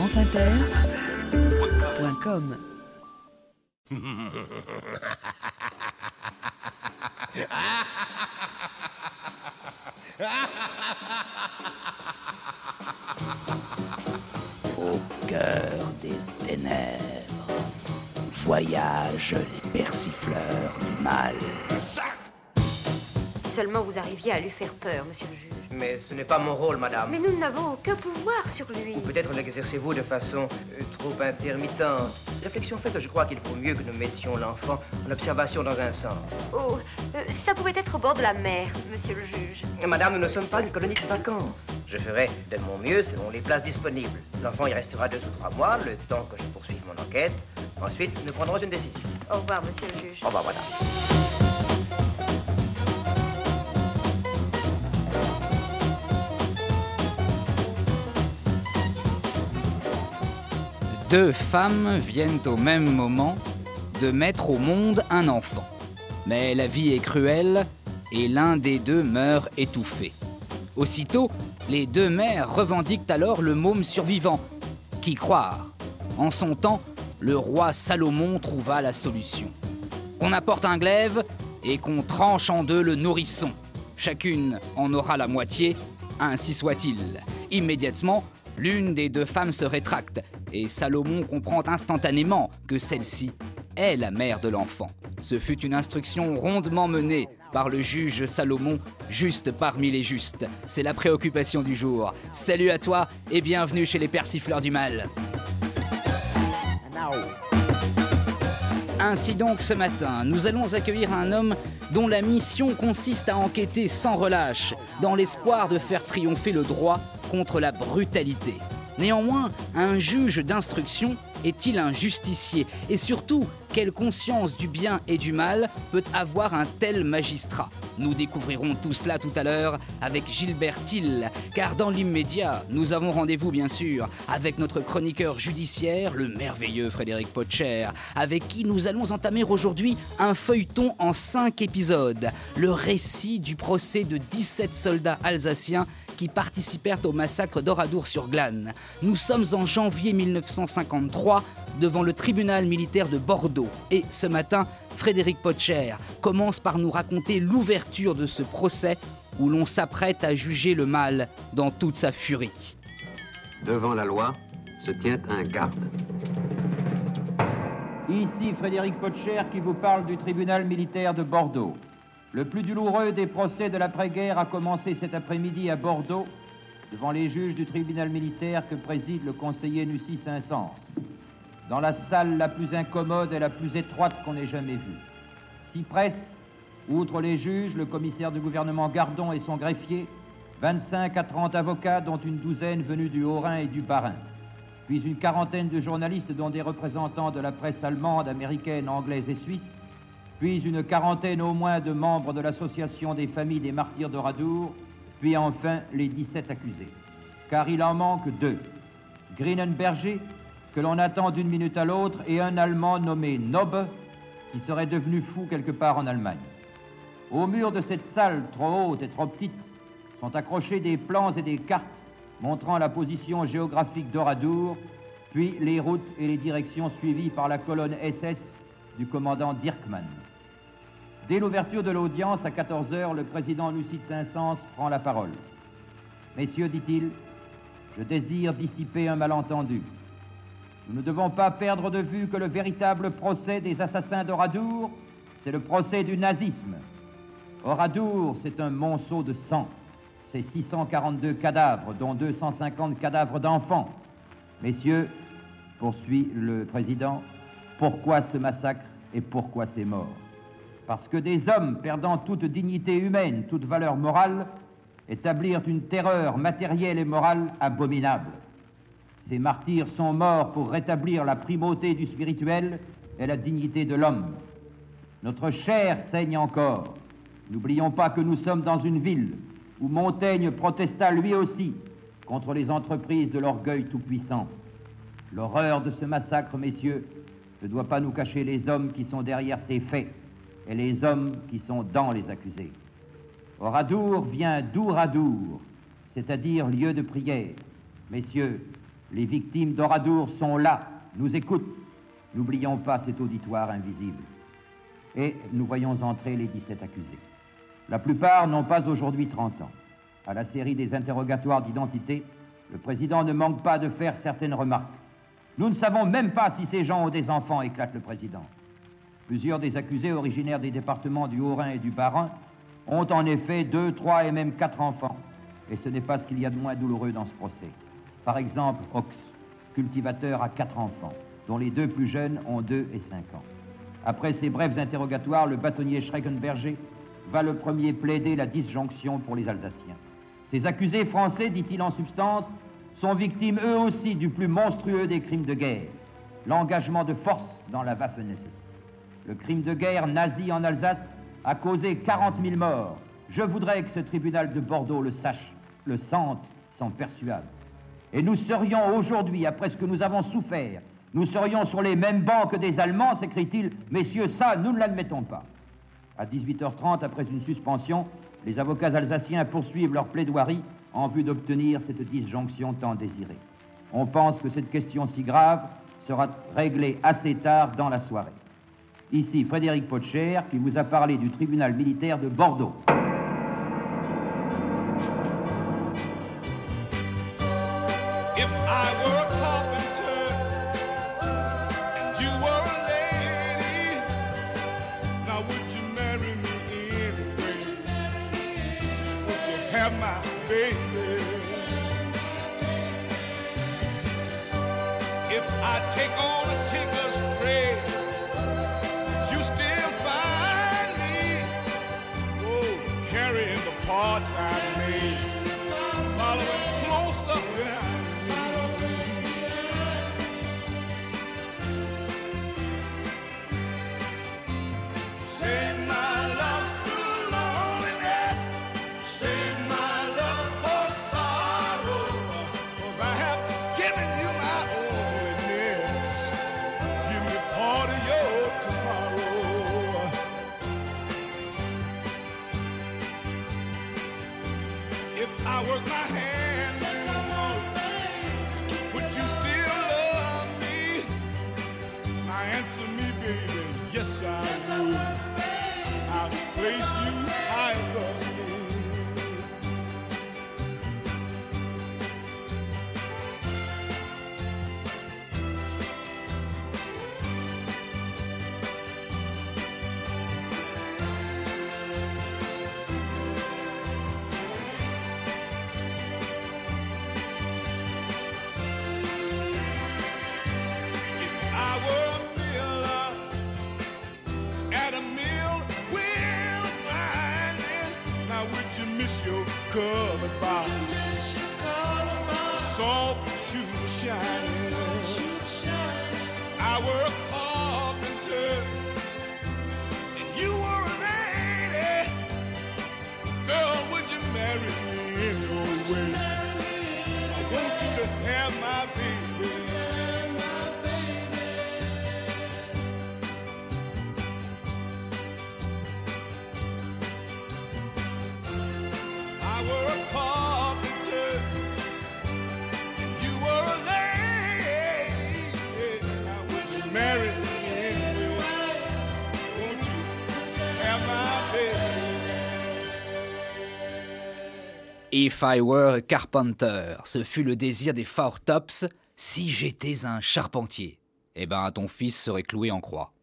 franceinter.com. Au cœur des ténèbres, voyagent les persifleurs du mal. Si seulement vous arriviez à lui faire peur, monsieur le juge. Mais ce n'est pas mon rôle, madame. Mais nous n'avons aucun pouvoir sur lui. Ou peut-être l'exercez-vous de façon trop intermittente. Réflexion faite, je crois qu'il faut mieux que nous mettions l'enfant en observation dans un centre. Oh, ça pouvait être au bord de la mer, monsieur le juge. Madame, nous ne sommes pas une colonie de vacances. Je ferai de mon mieux selon les places disponibles. L'enfant y restera 2 ou 3 mois, le temps que je poursuive mon enquête. Ensuite, nous prendrons une décision. Au revoir, monsieur le juge. Au revoir, madame. Deux femmes viennent au même moment de mettre au monde un enfant. Mais la vie est cruelle et l'un des deux meurt étouffé. Aussitôt, les deux mères revendiquent alors le môme survivant. Qui croire ? En son temps, le roi Salomon trouva la solution. Qu'on apporte un glaive et qu'on tranche en deux le nourrisson. Chacune en aura la moitié, ainsi soit-il. Immédiatement, l'une des deux femmes se rétracte et Salomon comprend instantanément que celle-ci est la mère de l'enfant. Ce fut une instruction rondement menée par le juge Salomon, juste parmi les justes. C'est la préoccupation du jour. Salut à toi et bienvenue chez les persifleurs du mal. Ainsi donc, ce matin, nous allons accueillir un homme dont la mission consiste à enquêter sans relâche, dans l'espoir de faire triompher le droit contre la brutalité. Néanmoins, un juge d'instruction est-il un justicier ? Et surtout, quelle conscience du bien et du mal peut avoir un tel magistrat ? Nous découvrirons tout cela tout à l'heure avec Gilbert Thill, car dans l'immédiat, nous avons rendez-vous bien sûr avec notre chroniqueur judiciaire, le merveilleux Frédéric Potcher, avec qui nous allons entamer aujourd'hui un feuilleton en 5 épisodes, le récit du procès de 17 soldats alsaciens qui participèrent au massacre d'Oradour-sur-Glane. Nous sommes en janvier 1953 devant le tribunal militaire de Bordeaux. Et ce matin, Frédéric Potcher commence par nous raconter l'ouverture de ce procès où l'on s'apprête à juger le mal dans toute sa furie. Devant la loi se tient un garde. Ici Frédéric Potcher qui vous parle du tribunal militaire de Bordeaux. Le plus douloureux des procès de l'après-guerre a commencé cet après-midi à Bordeaux, devant les juges du tribunal militaire que préside le conseiller Nucy Saint-Saëns, dans la salle la plus incommode et la plus étroite qu'on ait jamais vue. 6 presses, outre les juges, le commissaire du gouvernement Gardon et son greffier, 25 à 30 avocats, dont une douzaine venus du Haut-Rhin et du Bas-Rhin, puis une quarantaine de journalistes, dont des représentants de la presse allemande, américaine, anglaise et suisse, puis une quarantaine au moins de membres de l'association des familles des martyrs d'Oradour, puis enfin les 17 accusés. Car il en manque 2. Grinenberger, que l'on attend d'une minute à l'autre, et un Allemand nommé Nobbe, qui serait devenu fou quelque part en Allemagne. Au mur de cette salle trop haute et trop petite sont accrochés des plans et des cartes montrant la position géographique d'Oradour, puis les routes et les directions suivies par la colonne SS du commandant Dirkmann. Dès l'ouverture de l'audience, à 14h, le président Nucy Saint-Saëns prend la parole. « Messieurs, dit-il, je désire dissiper un malentendu. Nous ne devons pas perdre de vue que le véritable procès des assassins d'Oradour, c'est le procès du nazisme. Oradour, c'est un monceau de sang. C'est 642 cadavres, dont 250 cadavres d'enfants. Messieurs, poursuit le président, pourquoi ce massacre et pourquoi ces morts ? Parce que des hommes perdant toute dignité humaine, toute valeur morale, établirent une terreur matérielle et morale abominable. Ces martyrs sont morts pour rétablir la primauté du spirituel et la dignité de l'homme. Notre chair saigne encore. N'oublions pas que nous sommes dans une ville où Montaigne protesta lui aussi contre les entreprises de l'orgueil tout-puissant. L'horreur de ce massacre, messieurs, ne doit pas nous cacher les hommes qui sont derrière ces faits et les hommes qui sont dans les accusés. Oradour vient d'Ouradour, c'est-à-dire lieu de prière. Messieurs, Les victimes d'Oradour sont là, nous écoutent. N'oublions pas cet auditoire invisible. Et nous voyons entrer les 17 accusés. La plupart n'ont pas aujourd'hui 30 ans. À la série des interrogatoires d'identité, le président ne manque pas de faire certaines remarques. Nous ne savons même pas si ces gens ont des enfants, éclate le président. Plusieurs des accusés originaires des départements du Haut-Rhin et du Bas-Rhin ont en effet 2, 3 et même 4 enfants. Et ce n'est pas ce qu'il y a de moins douloureux dans ce procès. Par exemple, Ox, cultivateur, a 4 enfants, dont les 2 plus jeunes ont 2 et 5 ans. Après ces brefs interrogatoires, le bâtonnier Schreckenberger va le premier plaider la disjonction pour les Alsaciens. Ces accusés français, dit-il en substance, sont victimes eux aussi du plus monstrueux des crimes de guerre, l'engagement de force dans la Waffen-SS. Le crime de guerre nazi en Alsace a causé 40 000 morts. Je voudrais que ce tribunal de Bordeaux le sache, le sente, s'en persuade. Et nous serions aujourd'hui, après ce que nous avons souffert, nous serions sur les mêmes bancs que des Allemands, s'écrie-t-il. Messieurs, ça, nous ne l'admettons pas. À 18h30, après une suspension, les avocats alsaciens poursuivent leur plaidoirie en vue d'obtenir cette disjonction tant désirée. On pense que cette question si grave sera réglée assez tard dans la soirée. Ici Frédéric Potcher qui vous a parlé du tribunal militaire de Bordeaux. If I were a carpenter, ce fut le désir des Four Tops, si j'étais un charpentier. Eh ben, ton fils serait cloué en croix.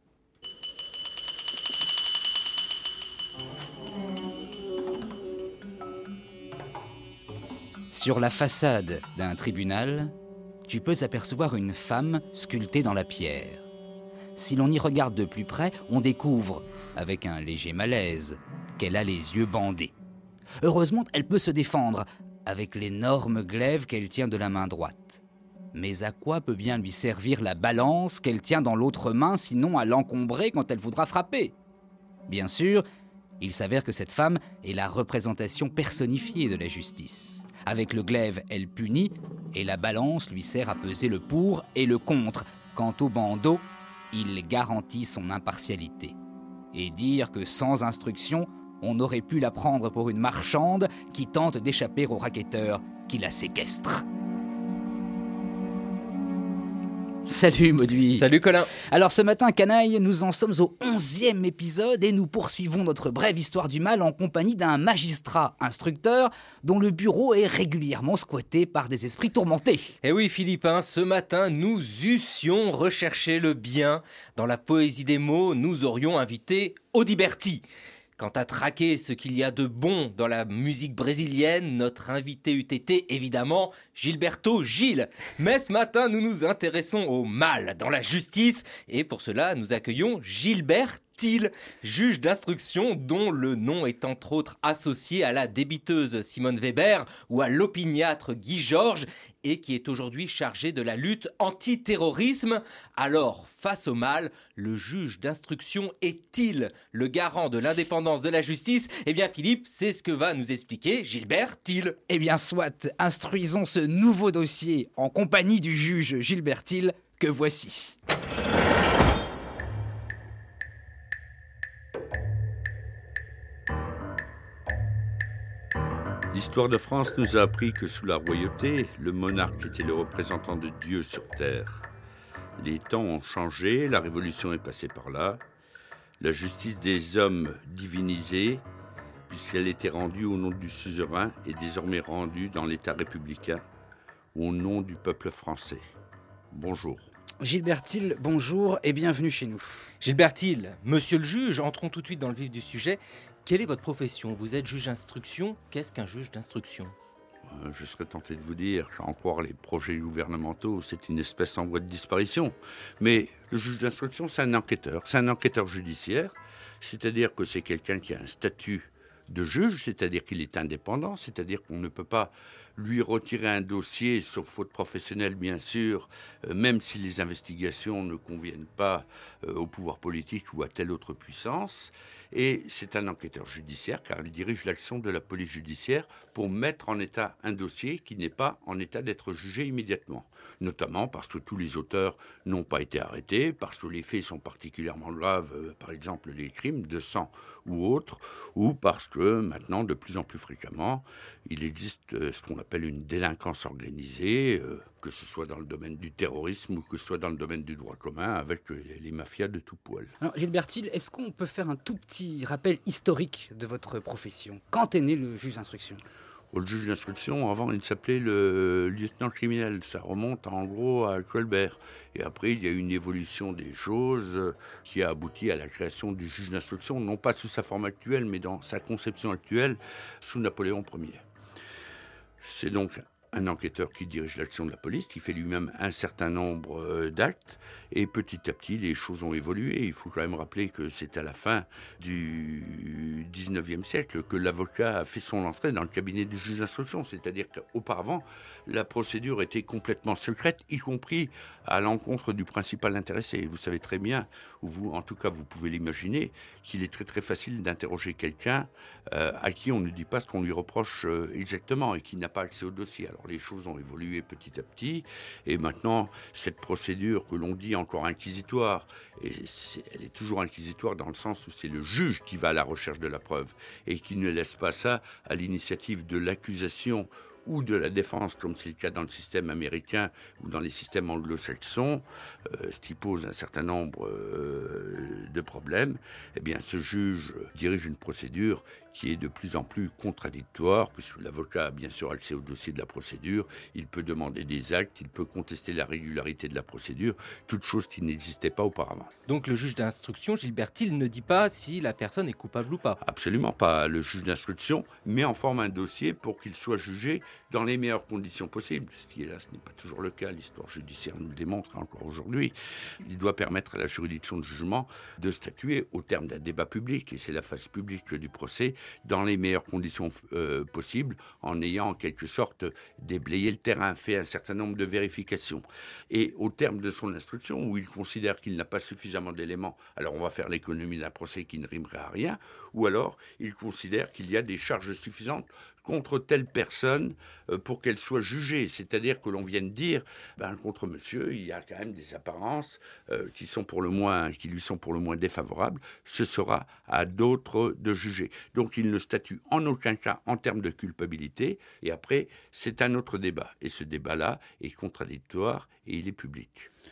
Sur la façade d'un tribunal, tu peux apercevoir une femme sculptée dans la pierre. Si l'on y regarde de plus près, on découvre, avec un léger malaise, qu'elle a les yeux bandés. Heureusement, elle peut se défendre avec l'énorme glaive qu'elle tient de la main droite. Mais à quoi peut bien lui servir la balance qu'elle tient dans l'autre main, sinon à l'encombrer quand elle voudra frapper ? Bien sûr, il s'avère que cette femme est la représentation personnifiée de la justice. Avec le glaive, elle punit, et la balance lui sert à peser le pour et le contre. Quant au bandeau, il garantit son impartialité. Et dire que sans instruction, on aurait pu la prendre pour une marchande qui tente d'échapper au racketteurs qui la séquestrent. Salut Mauduit. Salut Colin. Alors ce matin, canaille, nous en sommes au 11e épisode et nous poursuivons notre brève histoire du mal en compagnie d'un magistrat instructeur dont le bureau est régulièrement squatté par des esprits tourmentés. Eh oui Philippe, ce matin nous eussions recherché le bien. Dans la poésie des mots, nous aurions invité Audiberti. Quant à traquer ce qu'il y a de bon dans la musique brésilienne, notre invité eût été évidemment Gilberto Gil. Mais ce matin, nous nous intéressons au mal dans la justice et pour cela, nous accueillons Gilbert Thiel, juge d'instruction dont le nom est entre autres associé à la débiteuse Simone Weber ou à l'opiniâtre Guy Georges et qui est aujourd'hui chargé de la lutte antiterrorisme. Alors, face au mal, le juge d'instruction est-il le garant de l'indépendance de la justice ? Eh bien Philippe, c'est ce que va nous expliquer Gilbert Thiel. Eh bien soit, instruisons ce nouveau dossier en compagnie du juge Gilbert Thiel que voici. L'histoire de France nous a appris que sous la royauté, le monarque était le représentant de Dieu sur terre. Les temps ont changé, la révolution est passée par là. La justice des hommes divinisée, puisqu'elle était rendue au nom du suzerain, est désormais rendue dans l'État républicain, au nom du peuple français. Bonjour. Gilbert Thiel, bonjour et bienvenue chez nous. Gilbert Thiel, monsieur le juge, entrons tout de suite dans le vif du sujet. Quelle est votre profession ? Vous êtes juge d'instruction. Qu'est-ce qu'un juge d'instruction ? Je serais tenté de vous dire, à en croire les projets gouvernementaux, c'est une espèce en voie de disparition. Mais le juge d'instruction, c'est un enquêteur judiciaire, c'est-à-dire que c'est quelqu'un qui a un statut de juge, c'est-à-dire qu'il est indépendant, c'est-à-dire qu'on ne peut pas lui retirer un dossier, sauf faute professionnelle bien sûr, même si les investigations ne conviennent pas au pouvoir politique ou à telle autre puissance. Et c'est un enquêteur judiciaire car il dirige l'action de la police judiciaire pour mettre en état un dossier qui n'est pas en état d'être jugé immédiatement. Notamment parce que tous les auteurs n'ont pas été arrêtés, parce que les faits sont particulièrement graves, par exemple les crimes de sang ou autres, ou parce que maintenant, de plus en plus fréquemment, il existe ce qu'on appelle une délinquance organisée, que ce soit dans le domaine du terrorisme ou que ce soit dans le domaine du droit commun, avec les mafias de tout poil. Alors Gilbert Thiel, est-ce qu'on peut faire un tout petit rappel historique de votre profession ? Quand est né le juge d'instruction ? Le juge d'instruction, avant, il s'appelait le lieutenant criminel. Ça remonte en gros à Colbert. Et après, il y a eu une évolution des choses qui a abouti à la création du juge d'instruction, non pas sous sa forme actuelle, mais dans sa conception actuelle, sous Napoléon Ier. C'est donc un enquêteur qui dirige l'action de la police, qui fait lui-même un certain nombre d'actes. Et petit à petit, les choses ont évolué. Il faut quand même rappeler que c'est à la fin du 19e siècle que l'avocat a fait son entrée dans le cabinet du juge d'instruction. C'est-à-dire qu'auparavant, la procédure était complètement secrète, y compris à l'encontre du principal intéressé. Vous savez très bien, ou vous, en tout cas, vous pouvez l'imaginer, qu'il est très très facile d'interroger quelqu'un à qui on ne dit pas ce qu'on lui reproche exactement et qui n'a pas accès au dossier. Alors les choses ont évolué petit à petit et maintenant cette procédure que l'on dit encore inquisitoire, et elle est toujours inquisitoire dans le sens où c'est le juge qui va à la recherche de la preuve et qui ne laisse pas ça à l'initiative de l'accusation ou de la défense, comme c'est le cas dans le système américain ou dans les systèmes anglo-saxons, ce qui pose un certain nombre de problèmes. Eh bien, ce juge dirige une procédure qui est de plus en plus contradictoire, puisque l'avocat a bien sûr accès au dossier de la procédure, il peut demander des actes, il peut contester la régularité de la procédure, toute chose qui n'existait pas auparavant. Donc le juge d'instruction, Gilbert Thiel, ne dit pas si la personne est coupable ou pas ? Absolument pas. Le juge d'instruction met en forme un dossier pour qu'il soit jugé dans les meilleures conditions possibles, ce qui, hélas, n'est pas toujours le cas. L'histoire judiciaire nous le démontre encore aujourd'hui. Il doit permettre à la juridiction de jugement de statuer au terme d'un débat public, et c'est la phase publique du procès, dans les meilleures conditions possibles, en ayant en quelque sorte déblayé le terrain, fait un certain nombre de vérifications. Et au terme de son instruction, où il considère qu'il n'a pas suffisamment d'éléments, alors on va faire l'économie d'un procès qui ne rimerait à rien, ou alors il considère qu'il y a des charges suffisantes contre telle personne pour qu'elle soit jugée. C'est-à-dire que l'on vienne dire, contre monsieur, il y a quand même des apparences qui lui sont pour le moins défavorables. Ce sera à d'autres de juger. Donc il ne statue en aucun cas en termes de culpabilité. Et après, c'est un autre débat. Et ce débat-là est contradictoire et il est public.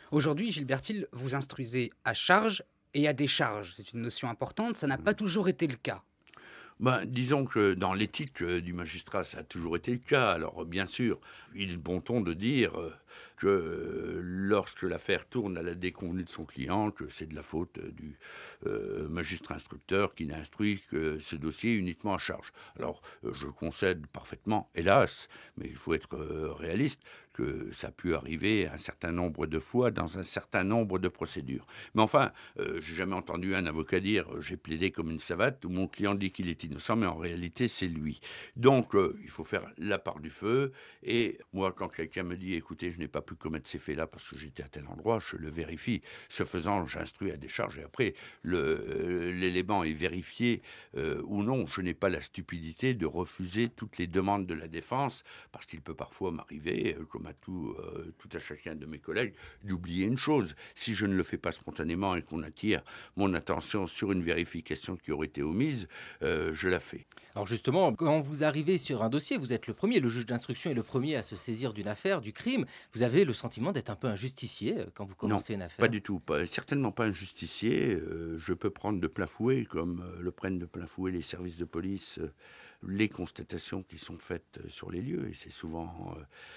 Aujourd'hui, Gilbert Thiel, vous instruisez à charge et à décharge. C'est une notion importante, ça n'a pas toujours été le cas. Disons que dans l'éthique du magistrat, ça a toujours été le cas. Alors, bien sûr, il est de bon ton de dire que lorsque l'affaire tourne à la déconvenue de son client, que c'est de la faute du magistrat instructeur qui n'a instruit que ce dossier uniquement à charge. Alors, je concède parfaitement, hélas, mais il faut être réaliste, que ça a pu arriver un certain nombre de fois dans un certain nombre de procédures. Mais enfin, j'ai jamais entendu un avocat dire « j'ai plaidé comme une savate » ou « mon client dit qu'il est innocent », mais en réalité, c'est lui. Donc, il faut faire la part du feu. Et moi, quand quelqu'un me dit « écoutez, je n'ai pas pu commettre ces faits-là parce que j'étais à tel endroit », je le vérifie. Ce faisant, j'instruis à décharge. Et après, l'élément est vérifié ou non. Je n'ai pas la stupidité de refuser toutes les demandes de la défense parce qu'il peut parfois m'arriver, comme à tout à chacun de mes collègues, d'oublier une chose. Si je ne le fais pas spontanément et qu'on attire mon attention sur une vérification qui aurait été omise, je la fais. Alors justement, quand vous arrivez sur un dossier, vous êtes le premier, le juge d'instruction est le premier à se saisir d'une affaire, du crime. Vous avez le sentiment d'être un peu un justicier quand vous commencez une affaire? Pas du tout, certainement pas un justicier. Je peux prendre de plein fouet, comme le prennent de plein fouet les services de police, les constatations qui sont faites sur les lieux, et c'est souvent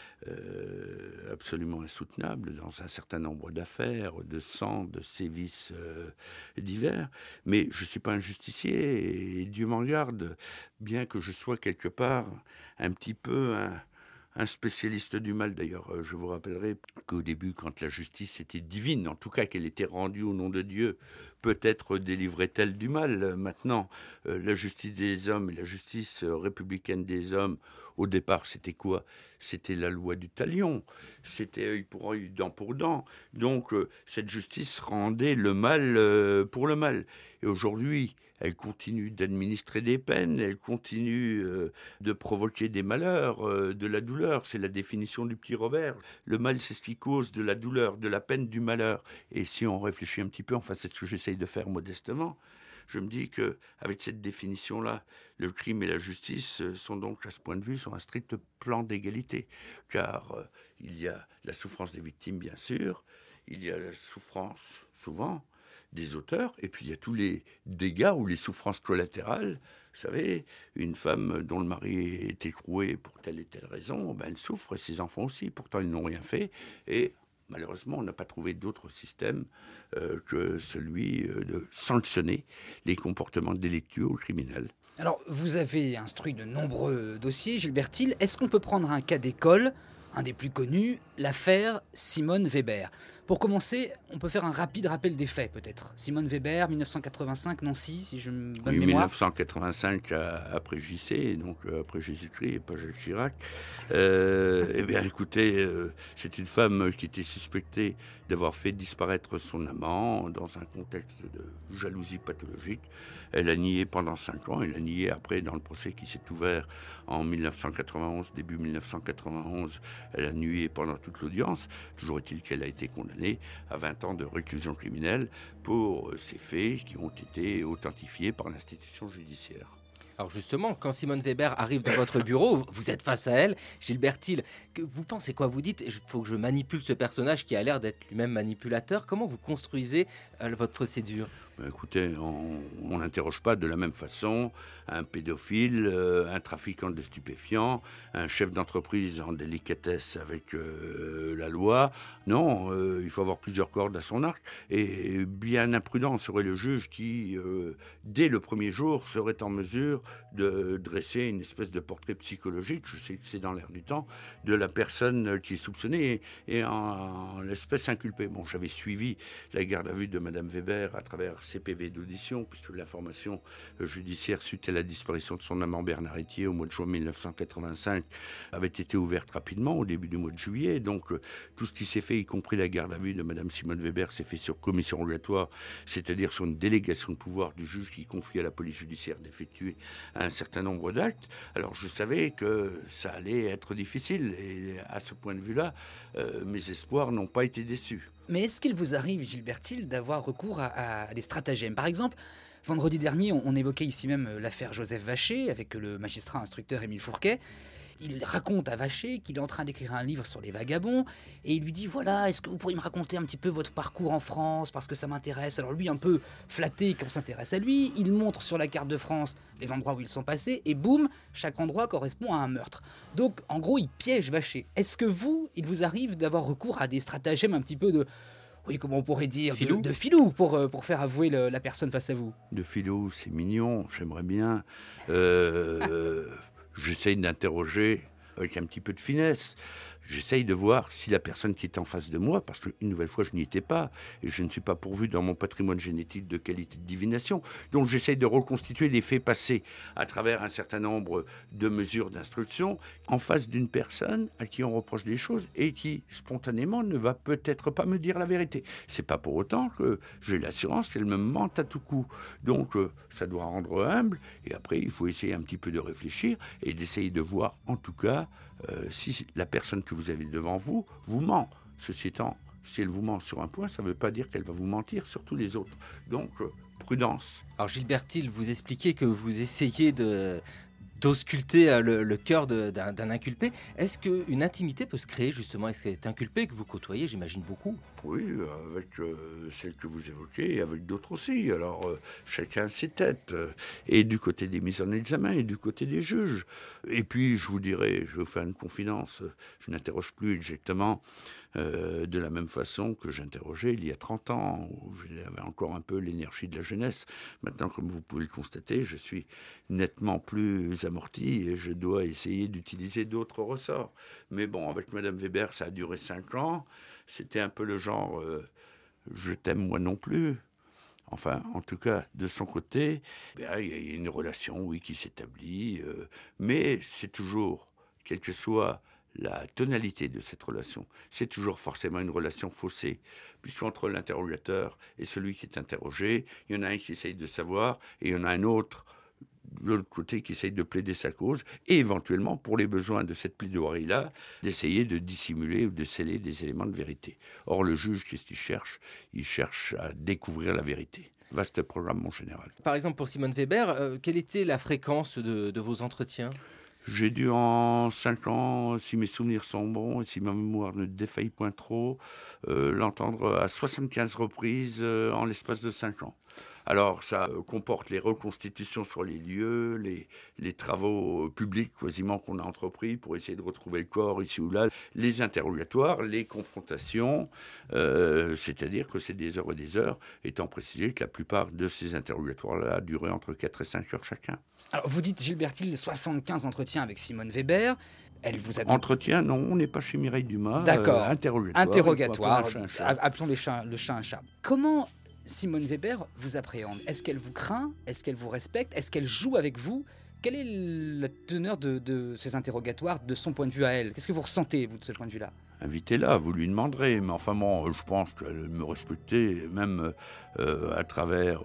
absolument insoutenable dans un certain nombre d'affaires, de sang, de sévices divers. Mais je ne suis pas un justicier, et Dieu m'en garde, bien que je sois quelque part un petit peu un spécialiste du mal. D'ailleurs, je vous rappellerai qu'au début, quand la justice était divine, en tout cas qu'elle était rendue au nom de Dieu, peut-être délivrait-elle du mal. Maintenant, la justice des hommes et la justice républicaine des hommes, au départ, c'était quoi? C'était la loi du talion. C'était œil pour œil, dent pour dent. Donc, cette justice rendait le mal pour le mal. Et aujourd'hui, elle continue d'administrer des peines, elle continue de provoquer des malheurs, de la douleur. C'est la définition du petit Robert. Le mal, c'est ce qui cause de la douleur, de la peine, du malheur. Et si on réfléchit un petit peu, enfin, c'est ce que j'essaye de faire modestement, je me dis qu'avec cette définition-là, le crime et la justice sont donc, à ce point de vue, sur un strict plan d'égalité. Car il y a la souffrance des victimes, bien sûr, il y a la souffrance, souvent, des auteurs, et puis il y a tous les dégâts ou les souffrances collatérales. Vous savez, une femme dont le mari est écroué pour telle et telle raison, elle souffre, et ses enfants aussi, pourtant ils n'ont rien fait, et malheureusement, on n'a pas trouvé d'autre système que celui de sanctionner les comportements délictueux ou criminels. Alors, vous avez instruit de nombreux dossiers, Gilbert Thiel. Est-ce qu'on peut prendre un cas d'école, un des plus connus, l'affaire Simone Weber? Pour commencer, on peut faire un rapide rappel des faits, peut-être. Simone Weber, 1985, Nancy, si je me bonne mémoire. 1985 après JC, donc après Jésus-Christ et pas Jacques Chirac. Eh bien, écoutez, c'est une femme qui était suspectée d'avoir fait disparaître son amant dans un contexte de jalousie pathologique. Elle a nié pendant 5 ans, elle a nié après dans le procès qui s'est ouvert en 1991, début 1991, elle a nié pendant toute l'audience. Toujours est-il qu'elle a été condamnée à 20 ans de réclusion criminelle pour ces faits qui ont été authentifiés par l'institution judiciaire. Alors justement, quand Simone Weber arrive dans votre bureau, vous êtes face à elle, Gilbert Thiel, vous pensez quoi? Vous dites, il faut que je manipule ce personnage qui a l'air d'être lui-même manipulateur. Comment vous construisez votre procédure? Écoutez, on n'interroge pas de la même façon un pédophile, un trafiquant de stupéfiants, un chef d'entreprise en délicatesse avec la loi. Non, il faut avoir plusieurs cordes à son arc. Et bien imprudent serait le juge qui, dès le premier jour, serait en mesure de dresser une espèce de portrait psychologique, je sais que c'est dans l'air du temps, de la personne qui est soupçonnée et en l'espèce inculpée. Bon, j'avais suivi la garde à vue de Madame Weber à travers CPV d'audition, puisque l'information judiciaire suite à la disparition de son amant Bernard Etier au mois de juin 1985 avait été ouverte rapidement au début du mois de juillet. Donc tout ce qui s'est fait, y compris la garde à vue de Madame Simone Weber, s'est fait sur commission rogatoire, c'est-à-dire sur une délégation de pouvoir du juge qui confie à la police judiciaire d'effectuer un certain nombre d'actes. Alors je savais que ça allait être difficile et à ce point de vue-là, mes espoirs n'ont pas été déçus. Mais est-ce qu'il vous arrive, Gilbert Thiel, d'avoir recours à des stratagèmes? Par exemple, vendredi dernier, on évoquait ici même l'affaire Joseph Vacher avec le magistrat instructeur Émile Fourquet. il raconte à Vacher qu'il est en train d'écrire un livre sur les vagabonds et il lui dit voilà, est-ce que vous pourriez me raconter un petit peu votre parcours en France parce que ça m'intéresse. Alors lui, un peu flatté qu'on s'intéresse à lui, il montre sur la carte de France les endroits où ils sont passés et boum, chaque endroit correspond à un meurtre. Donc en gros, il piège Vacher. Est-ce que il vous arrive d'avoir recours à des stratagèmes un petit peu de... Oui, comment on pourrait dire, de filou pour faire avouer la personne face à vous? De filou, c'est mignon, j'aimerais bien. J'essaye d'interroger avec un petit peu de finesse. J'essaye de voir si la personne qui est en face de moi, parce qu'une nouvelle fois, je n'y étais pas, et je ne suis pas pourvu dans mon patrimoine génétique de qualité de divination. Donc j'essaye de reconstituer les faits passés à travers un certain nombre de mesures d'instruction en face d'une personne à qui on reproche des choses et qui, spontanément, ne va peut-être pas me dire la vérité. C'est pas pour autant que j'ai l'assurance qu'elle me mente à tout coup. Donc ça doit rendre humble, et après, il faut essayer un petit peu de réfléchir et d'essayer de voir, en tout cas, si la personne que vous avez devant vous ment. Ceci étant, si elle vous ment sur un point, ça ne veut pas dire qu'elle va vous mentir sur tous les autres. Donc, prudence. Alors Gilbert Thiel, vous expliquez que vous essayez d'ausculter le cœur d'un inculpé. Est-ce qu'une intimité peut se créer justement avec cet inculpé que vous côtoyez, j'imagine beaucoup? Oui, avec celle que vous évoquez et avec d'autres aussi. Alors, chacun ses têtes. Et du côté des mises en examen et du côté des juges. Et puis, je vous dirais, je vais vous faire une confidence, je n'interroge plus exactement de la même façon que j'interrogeais il y a 30 ans, où j'avais encore un peu l'énergie de la jeunesse. Maintenant, comme vous pouvez le constater, je suis nettement plus amorti et je dois essayer d'utiliser d'autres ressorts. Mais bon, avec Madame Weber, ça a duré 5 ans. C'était un peu le genre je t'aime moi non plus. Enfin, en tout cas, de son côté, il y a une relation, oui, qui s'établit. Mais c'est toujours, quelle que soit la tonalité de cette relation, c'est toujours forcément une relation faussée. Puisqu'entre l'interrogateur et celui qui est interrogé, il y en a un qui essaye de savoir et il y en a un autre de l'autre côté qui essaye de plaider sa cause et éventuellement, pour les besoins de cette plaidoirie-là, d'essayer de dissimuler ou de sceller des éléments de vérité. Or, le juge, qu'est-ce qu'il cherche? Il cherche à découvrir la vérité. Vaste programme, mon général. Par exemple, pour Simone Weber, quelle était la fréquence de vos entretiens? J'ai dû en 5 ans, si mes souvenirs sont bons et si ma mémoire ne défaille point trop, l'entendre à 75 reprises en l'espace de 5 ans. Alors, ça comporte les reconstitutions sur les lieux, les travaux publics quasiment qu'on a entrepris pour essayer de retrouver le corps ici ou là, les interrogatoires, les confrontations, c'est-à-dire que c'est des heures et des heures, étant précisé que la plupart de ces interrogatoires-là duraient entre 4 et 5 heures chacun. Alors, vous dites, Gilbert Thiel, 75 entretiens avec Simone Weber. Elle vous a... Entretien, non, on n'est pas chez Mireille Dumas. D'accord. Interrogatoire. Appelons le chat un chat. Comment Simone Weber vous appréhende? Est-ce qu'elle vous craint? Est-ce qu'elle vous respecte? Est-ce qu'elle joue avec vous? Quelle est la teneur de ces interrogatoires de son point de vue à elle? Qu'est-ce que vous ressentez, vous, de ce point de vue-là? Invitez-la, vous lui demanderez. Mais enfin bon, je pense qu'elle me respectait, même à travers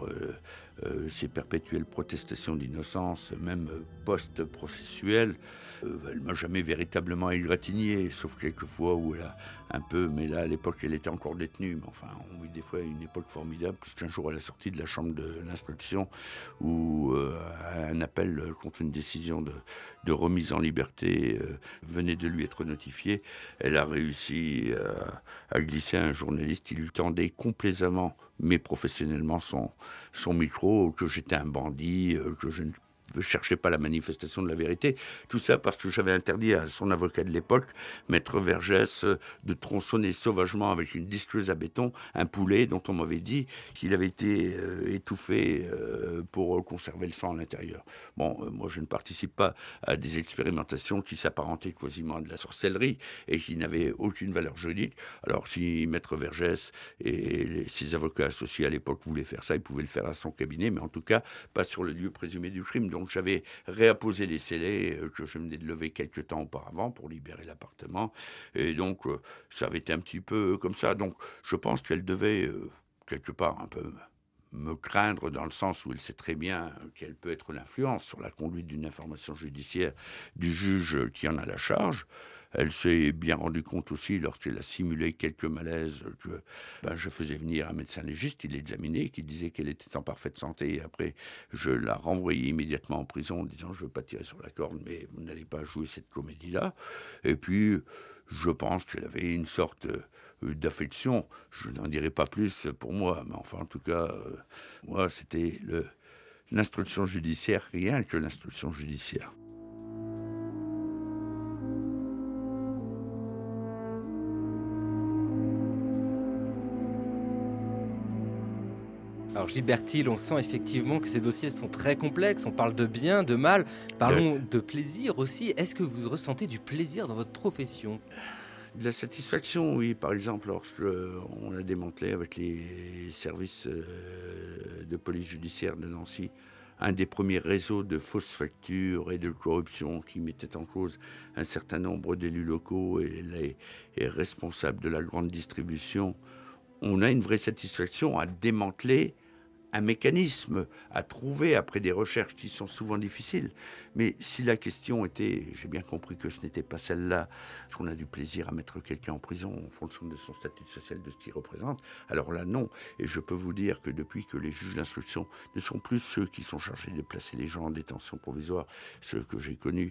ces perpétuelles protestations d'innocence, même post-processuelles. Elle m'a jamais véritablement égratigné, sauf quelques fois où elle a un peu, mais là à l'époque elle était encore détenue. Mais enfin, on vit des fois une époque formidable, puisqu'un jour à la sortie de la chambre de l'instruction, où un appel contre une décision de remise en liberté venait de lui être notifié, elle a réussi à glisser à un journaliste qui lui tendait complaisamment, mais professionnellement, son micro, que j'étais un bandit, que je ne cherchais pas la manifestation de la vérité. Tout ça parce que j'avais interdit à son avocat de l'époque, Maître Vergès, de tronçonner sauvagement avec une disqueuse à béton un poulet dont on m'avait dit qu'il avait été étouffé pour conserver le sang à l'intérieur. Bon, moi je ne participe pas à des expérimentations qui s'apparentaient quasiment à de la sorcellerie et qui n'avaient aucune valeur juridique. Alors si Maître Vergès et ses avocats associés à l'époque voulaient faire ça, ils pouvaient le faire à son cabinet, mais en tout cas pas sur le lieu présumé du crime. Donc j'avais réapposé les scellés que je venais de lever quelques temps auparavant pour libérer l'appartement. Et donc ça avait été un petit peu comme ça. Donc je pense qu'elle devait quelque part un peu me craindre, dans le sens où elle sait très bien quelle peut être l'influence sur la conduite d'une information judiciaire du juge qui en a la charge. Elle s'est bien rendue compte aussi, lorsqu'elle a simulé quelques malaises, que je faisais venir un médecin légiste, il l'examinait, qui disait qu'elle était en parfaite santé. Et après, je la renvoyais immédiatement en prison en disant « Je ne veux pas tirer sur la corde, mais vous n'allez pas jouer cette comédie-là ». Et puis, je pense qu'elle avait une sorte d'affection. Je n'en dirai pas plus pour moi, mais enfin, en tout cas, moi, c'était l'instruction judiciaire, rien que l'instruction judiciaire. Alors Gilbert Thiel, on sent effectivement que ces dossiers sont très complexes, on parle de bien, de mal, parlons de plaisir aussi. Est-ce que vous ressentez du plaisir dans votre profession ? De la satisfaction, oui. Par exemple, lorsqu'on a démantelé avec les services de police judiciaire de Nancy un des premiers réseaux de fausses factures et de corruption qui mettait en cause un certain nombre d'élus locaux et les responsables de la grande distribution, on a une vraie satisfaction à démanteler un mécanisme, à trouver après des recherches qui sont souvent difficiles. Mais si la question était, j'ai bien compris que ce n'était pas celle-là, qu'on a du plaisir à mettre quelqu'un en prison en fonction de son statut social, de ce qu'il représente, alors là non. Et je peux vous dire que depuis que les juges d'instruction ne sont plus ceux qui sont chargés de placer les gens en détention provisoire, ceux que j'ai connus,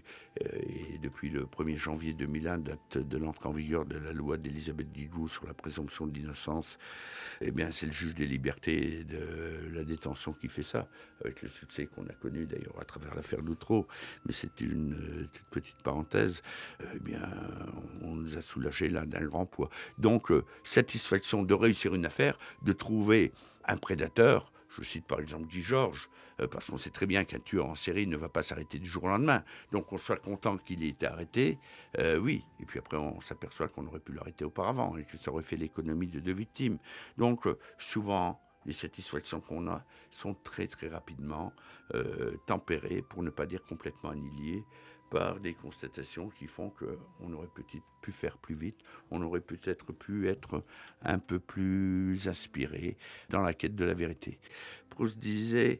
et depuis le 1er janvier 2001, date de l'entrée en vigueur de la loi d'Elisabeth Guigou sur la présomption d'innocence, eh bien c'est le juge des libertés et de la détention qui fait ça, avec le succès qu'on a connu d'ailleurs à travers l'affaire Doutreau. Mais c'est une toute petite parenthèse. Eh bien, on nous a soulagés là d'un grand poids. Donc, satisfaction de réussir une affaire, de trouver un prédateur. Je cite par exemple Guy Georges, parce qu'on sait très bien qu'un tueur en série ne va pas s'arrêter du jour au lendemain. Donc on soit content qu'il ait été arrêté, oui. Et puis après on s'aperçoit qu'on aurait pu l'arrêter auparavant et que ça aurait fait l'économie de 2 victimes. Donc souvent, les satisfactions qu'on a sont très très rapidement tempérées, pour ne pas dire complètement annihilées, par des constatations qui font qu'on aurait peut-être pu faire plus vite, on aurait peut-être pu être un peu plus inspiré dans la quête de la vérité. Proust disait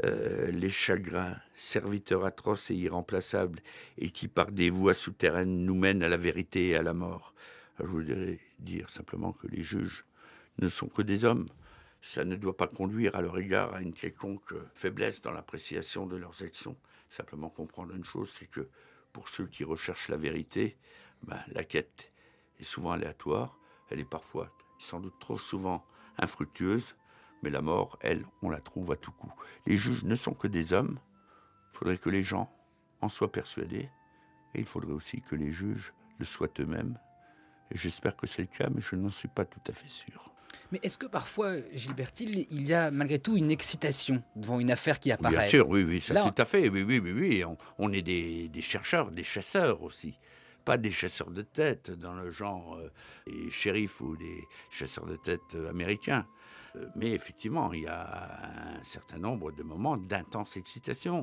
les chagrins, serviteurs atroces et irremplaçables, et qui par des voies souterraines nous mènent à la vérité et à la mort. Alors, je voudrais dire simplement que les juges ne sont que des hommes. Ça ne doit pas conduire à leur égard à une quelconque faiblesse dans l'appréciation de leurs actions. Simplement comprendre une chose, c'est que pour ceux qui recherchent la vérité, la quête est souvent aléatoire, elle est parfois, sans doute trop souvent, infructueuse, mais la mort, elle, on la trouve à tout coup. Les juges ne sont que des hommes, il faudrait que les gens en soient persuadés, et il faudrait aussi que les juges le soient eux-mêmes. Et j'espère que c'est le cas, mais je n'en suis pas tout à fait sûr. Mais est-ce que parfois, Gilbert Thiel, il y a malgré tout une excitation devant une affaire qui apparaît ? Bien sûr, oui, ça là, tout à fait, oui. On est des chercheurs, des chasseurs aussi. Pas des chasseurs de tête dans le genre des shérifs ou des chasseurs de tête américains. Mais effectivement, il y a un certain nombre de moments d'intense excitation.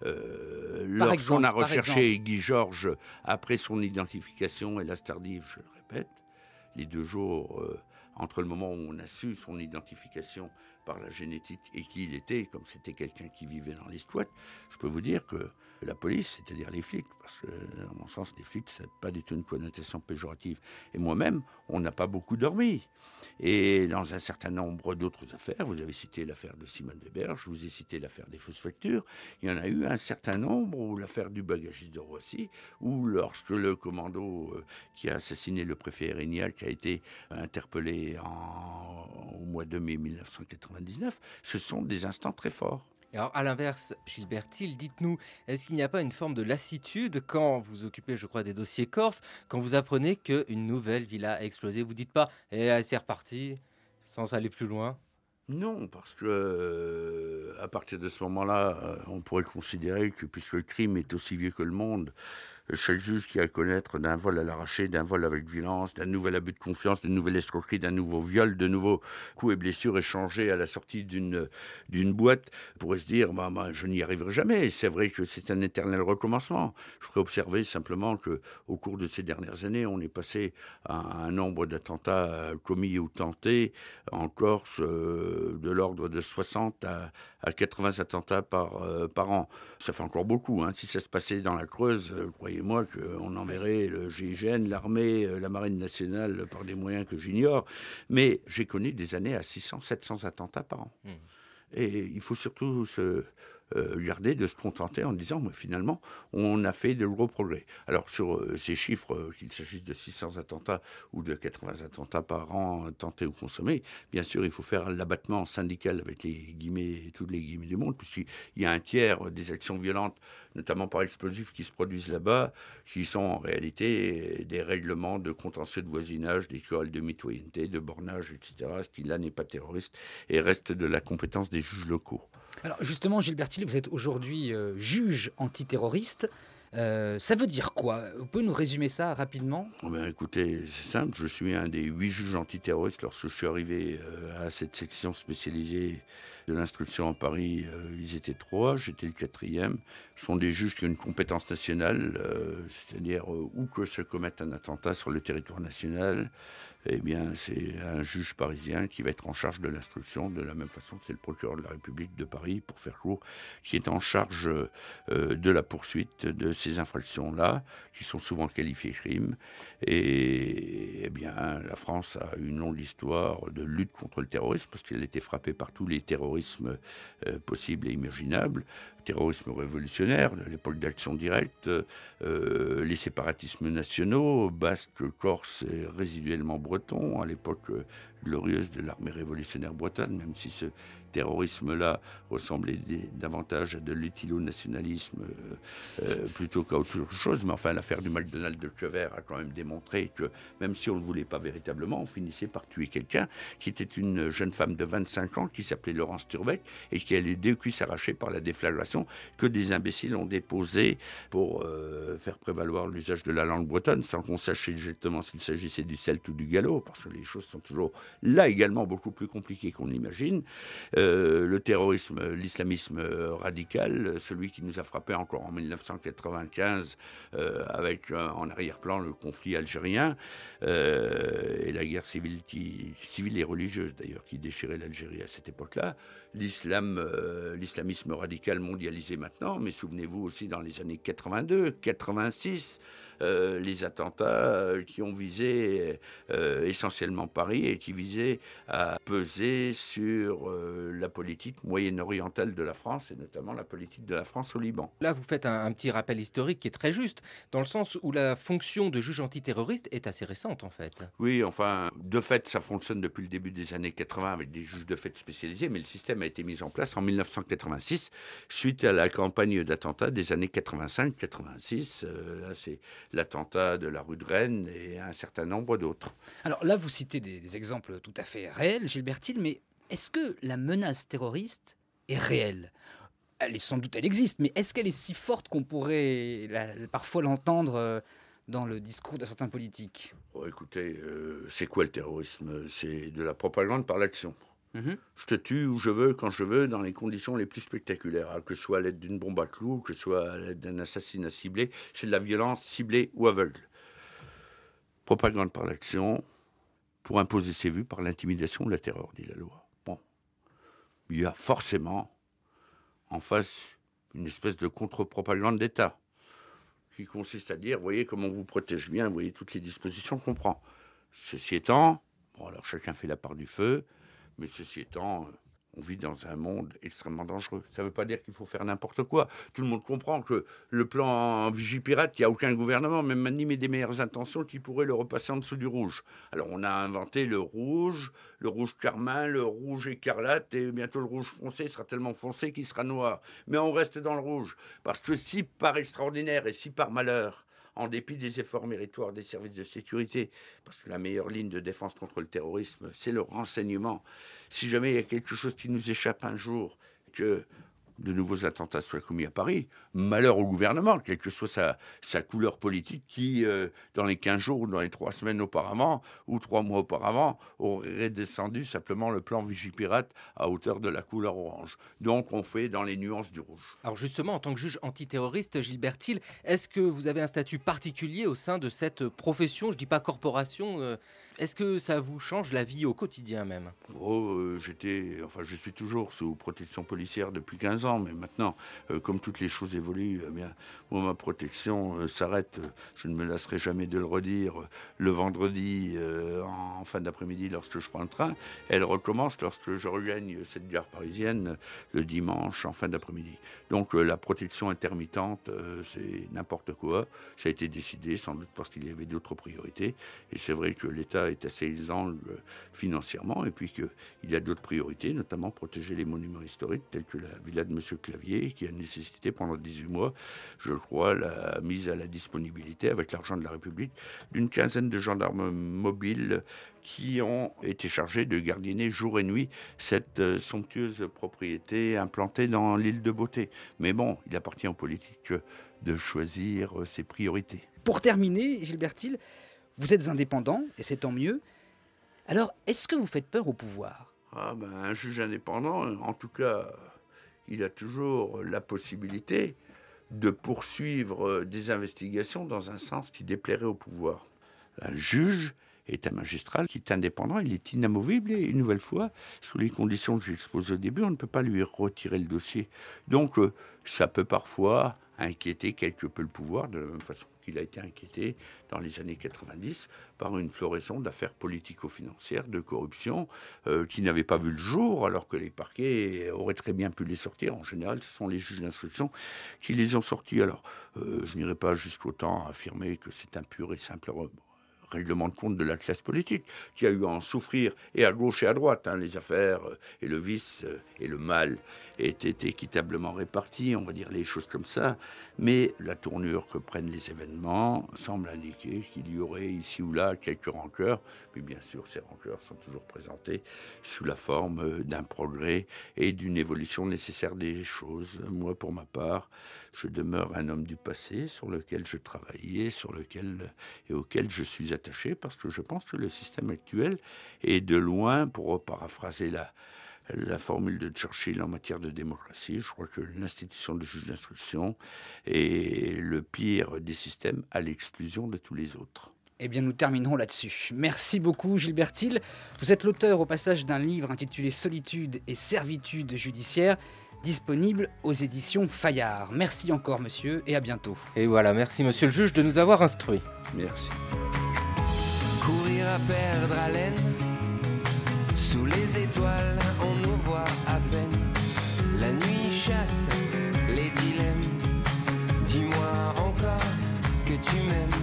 Lorsqu'on a recherché Guy Georges après son identification, hélas tardive, je le répète, les 2 jours entre le moment où on a su son identification par la génétique et qui il était, comme c'était quelqu'un qui vivait dans les squats, je peux vous dire que la police, c'est-à-dire les flics, parce que dans mon sens, les flics, ça n'a pas du tout une connotation péjorative. Et moi-même, on n'a pas beaucoup dormi. Et dans un certain nombre d'autres affaires, vous avez cité l'affaire de Simone Weber, je vous ai cité l'affaire des fausses factures, il y en a eu un certain nombre, ou l'affaire du bagagiste de Roissy, ou lorsque le commando qui a assassiné le préfet Erignac a été interpellé au mois de mai 1999, ce sont des instants très forts. Alors, à l'inverse, Gilbert Thiel, dites-nous, est-ce qu'il n'y a pas une forme de lassitude quand vous occupez, je crois, des dossiers corses, quand vous apprenez qu'une nouvelle villa a explosé ? Vous ne dites pas « Eh, c'est reparti », sans aller plus loin ? Non, parce que à partir de ce moment-là, on pourrait considérer que, puisque le crime est aussi vieux que le monde, chaque juge qui a à connaître d'un vol à l'arraché, d'un vol avec violence, d'un nouvel abus de confiance, d'une nouvelle escroquerie, d'un nouveau viol, de nouveaux coups et blessures échangés à la sortie d'une boîte, pourrait se dire je n'y arriverai jamais. Et c'est vrai que c'est un éternel recommencement. Je ferai observer simplement qu'au cours de ces dernières années, on est passé à un nombre d'attentats commis ou tentés en Corse de l'ordre de 60 à 80 attentats par an. Ça fait encore beaucoup. Si ça se passait dans la Creuse, croyez croyez-moi qu'on enverrait le GIGN, l'armée, la marine nationale par des moyens que j'ignore. Mais j'ai connu des années à 600, 700 attentats par an. Et il faut surtout garder de se contenter en disant, mais finalement, on a fait de gros progrès. Alors, sur ces chiffres, qu'il s'agisse de 600 attentats ou de 80 attentats par an tentés ou consommés, bien sûr, il faut faire l'abattement syndical avec les guillemets, tous les guillemets du monde, puisqu'il y a un tiers des actions violentes, notamment par explosifs, qui se produisent là-bas, qui sont en réalité des règlements de contentieux de voisinage, des querelles de mitoyenneté, de bornage, etc., ce qui là n'est pas terroriste et reste de la compétence des juges locaux. Alors justement, Gilbert Tilley, vous êtes aujourd'hui juge antiterroriste. Ça veut dire quoi? Vous pouvez nous résumer ça rapidement? Écoutez, c'est simple, je suis un des 8 juges antiterroristes. Lorsque je suis arrivé à cette section spécialisée de l'instruction à Paris, ils étaient 3, j'étais le 4e. Ce sont des juges qui ont une compétence nationale, c'est-à-dire où que se commette un attentat sur le territoire national, eh bien c'est un juge parisien qui va être en charge de l'instruction, de la même façon que c'est le procureur de la République de Paris, pour faire court, qui est en charge de la poursuite de ces infractions-là, qui sont souvent qualifiées crimes. Et eh bien, la France a une longue histoire de lutte contre le terrorisme, parce qu'elle a été frappée par tous les terrorismes possibles et imaginables. Terrorisme révolutionnaire, de l'époque d'Action Directe, les séparatismes nationaux, basques, corses et résiduellement bretons, à l'époque glorieuse de l'armée révolutionnaire bretonne, même si ce terrorisme-là ressemblait davantage à de l'utilo-nationalisme plutôt qu'à autre chose. Mais enfin, l'affaire du McDonald's de Quevert a quand même démontré que, même si on ne le voulait pas véritablement, on finissait par tuer quelqu'un qui était une jeune femme de 25 ans qui s'appelait Laurence Turbeck et qui allait deux cuisses arrachées par la déflagration que des imbéciles ont déposé pour faire prévaloir l'usage de la langue bretonne, sans qu'on sache exactement s'il s'agissait du celte ou du gallo, parce que les choses sont toujours là également beaucoup plus compliquées qu'on l'imagine. Le terrorisme, l'islamisme radical, celui qui nous a frappé encore en 1995 avec en arrière-plan le conflit algérien et la guerre civile et religieuse d'ailleurs qui déchirait l'Algérie à cette époque-là. L'islamisme radical mondialisé maintenant, mais souvenez-vous aussi dans les années 82, 86, les attentats qui ont visé essentiellement Paris et qui visaient à peser sur la politique moyen-orientale de la France et notamment la politique de la France au Liban. Là, vous faites un petit rappel historique qui est très juste, dans le sens où la fonction de juge antiterroriste est assez récente en fait. Oui, enfin, de fait, ça fonctionne depuis le début des années 80 avec des juges de fait spécialisés, mais le système a été mis en place en 1986 suite à la campagne d'attentats des années 85-86. Là, c'est l'attentat de la rue de Rennes et un certain nombre d'autres. Alors là, vous citez des exemples tout à fait réels, Gilbert Tilley, mais est-ce que la menace terroriste est réelle? Elle existe, mais est-ce qu'elle est si forte qu'on pourrait parfois l'entendre dans le discours de certains politiques? Écoutez, c'est quoi le terrorisme? C'est de la propagande par l'action. Je te tue où je veux, quand je veux, dans les conditions les plus spectaculaires, que ce soit à l'aide d'une bombe à clous, que ce soit à l'aide d'un assassinat ciblé, c'est de la violence ciblée ou aveugle. Propagande par l'action, pour imposer ses vues par l'intimidation ou la terreur, dit la loi. Bon, il y a forcément en face une espèce de contre-propagande d'État, qui consiste à dire, voyez comment on vous protège bien, voyez toutes les dispositions qu'on prend. Ceci étant, bon alors chacun fait la part du feu, mais ceci étant, on vit dans un monde extrêmement dangereux. Ça ne veut pas dire qu'il faut faire n'importe quoi. Tout le monde comprend que le plan Vigipirate, il n'y a aucun gouvernement, même animé des meilleures intentions, qui pourrait le repasser en dessous du rouge. Alors on a inventé le rouge carmin, le rouge écarlate, et bientôt le rouge foncé sera tellement foncé qu'il sera noir. Mais on reste dans le rouge. Parce que si par extraordinaire et si par malheur, en dépit des efforts méritoires des services de sécurité, parce que la meilleure ligne de défense contre le terrorisme, c'est le renseignement. Si jamais il y a quelque chose qui nous échappe un jour, que de nouveaux attentats soient commis à Paris, malheur au gouvernement, quelle que soit sa couleur politique, qui, dans les 15 jours ou dans les 3 semaines auparavant, ou 3 mois auparavant, aurait descendu simplement le plan Vigipirate à hauteur de la couleur orange. Donc on fait dans les nuances du rouge. Alors justement, en tant que juge antiterroriste, Gilbert Tilley, est-ce que vous avez un statut particulier au sein de cette profession, je ne dis pas corporation Est-ce que ça vous change la vie au quotidien même ? Je suis toujours sous protection policière depuis 15 ans, mais maintenant, comme toutes les choses évoluent, ma protection s'arrête, je ne me lasserai jamais de le redire, le vendredi en fin d'après-midi lorsque je prends le train. Elle recommence lorsque je regagne cette gare parisienne le dimanche en fin d'après-midi. Donc la protection intermittente, c'est n'importe quoi. Ça a été décidé sans doute parce qu'il y avait d'autres priorités. Et c'est vrai que l'État est assez exsangue financièrement et puis qu'il y a d'autres priorités, notamment protéger les monuments historiques tels que la villa de M. Clavier qui a nécessité pendant 18 mois, je crois, la mise à la disponibilité avec l'argent de la République d'une quinzaine de gendarmes mobiles qui ont été chargés de gardiner jour et nuit cette somptueuse propriété implantée dans l'île de Beauté. Mais bon, il appartient aux politiques de choisir ses priorités. Pour terminer, Gilbert Thiel, vous êtes indépendant, et c'est tant mieux. Alors, est-ce que vous faites peur au pouvoir ? Un juge indépendant, en tout cas, il a toujours la possibilité de poursuivre des investigations dans un sens qui déplairait au pouvoir. Un juge est un magistrat qui est indépendant, il est inamovible et une nouvelle fois, sous les conditions que j'expose au début, on ne peut pas lui retirer le dossier. Donc ça peut parfois inquiéter quelque peu le pouvoir, de la même façon qu'il a été inquiété dans les années 90 par une floraison d'affaires politico-financières, de corruption, qui n'avaient pas vu le jour, alors que les parquets auraient très bien pu les sortir. En général, ce sont les juges d'instruction qui les ont sortis. Alors, je n'irai pas jusqu'autant à affirmer que c'est un pur et simple règlement de compte de la classe politique, qui a eu à en souffrir, et à gauche et à droite. Les affaires et le vice et le mal étaient équitablement répartis, on va dire les choses comme ça. Mais la tournure que prennent les événements semble indiquer qu'il y aurait ici ou là quelques rancœurs. Mais bien sûr, ces rancœurs sont toujours présentées sous la forme d'un progrès et d'une évolution nécessaire des choses. Moi, pour ma part, je demeure un homme du passé sur lequel je travaillais, auquel je suis attaché, parce que je pense que le système actuel est de loin, pour paraphraser la formule de Churchill en matière de démocratie, je crois que l'institution de juge d'instruction est le pire des systèmes à l'exclusion de tous les autres. Eh bien, nous terminerons là-dessus. Merci beaucoup, Gilbert Thiel. Vous êtes l'auteur au passage d'un livre intitulé « Solitude et servitude judiciaire », disponible aux éditions Fayard. Merci encore, monsieur, et à bientôt. Et voilà, merci, monsieur le juge, de nous avoir instruits. Merci. Courir à perdre haleine, sous les étoiles, on nous voit à peine. La nuit chasse les dilemmes. Dis-moi encore que tu m'aimes.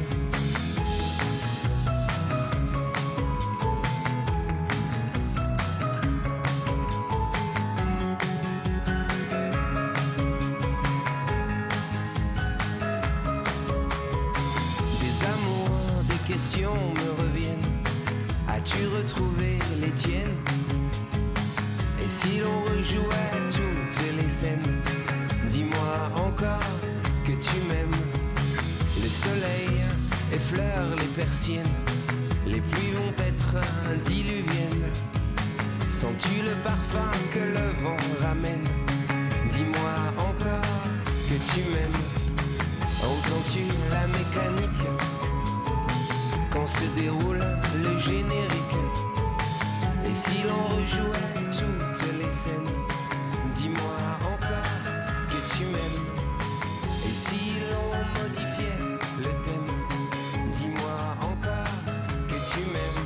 Me reviennent. As-tu retrouvé les tiennes? Et si l'on rejouait toutes les scènes? Dis-moi encore que tu m'aimes. Le soleil effleure les persiennes, les pluies vont être diluviennes. Sens-tu le parfum que le vent ramène? Dis-moi encore que tu m'aimes. Entends-tu la mécanique quand se déroule le générique? Et si l'on rejouait toutes les scènes? Dis-moi encore que tu m'aimes. Et si l'on modifiait le thème? Dis-moi encore que tu m'aimes.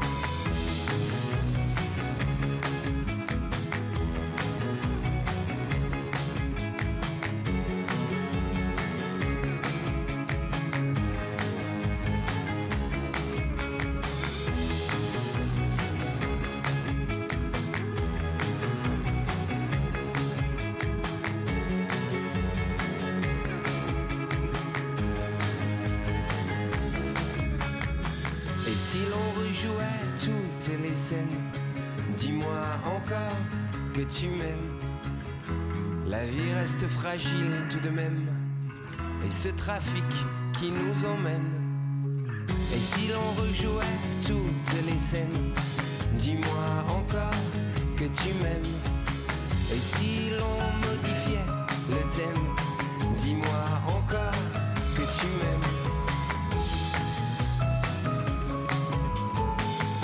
Si l'on rejouait toutes les scènes, dis-moi encore que tu m'aimes. La vie reste fragile tout de même, et ce trafic qui nous emmène. Et si l'on rejouait toutes les scènes, dis-moi encore que tu m'aimes. Et si l'on modifiait le thème, dis-moi encore que tu m'aimes.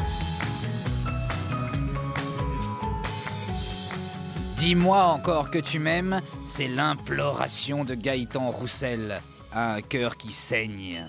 Dis-moi encore que tu m'aimes, c'est l'imploration de Gaëtan Roussel, à un cœur qui saigne.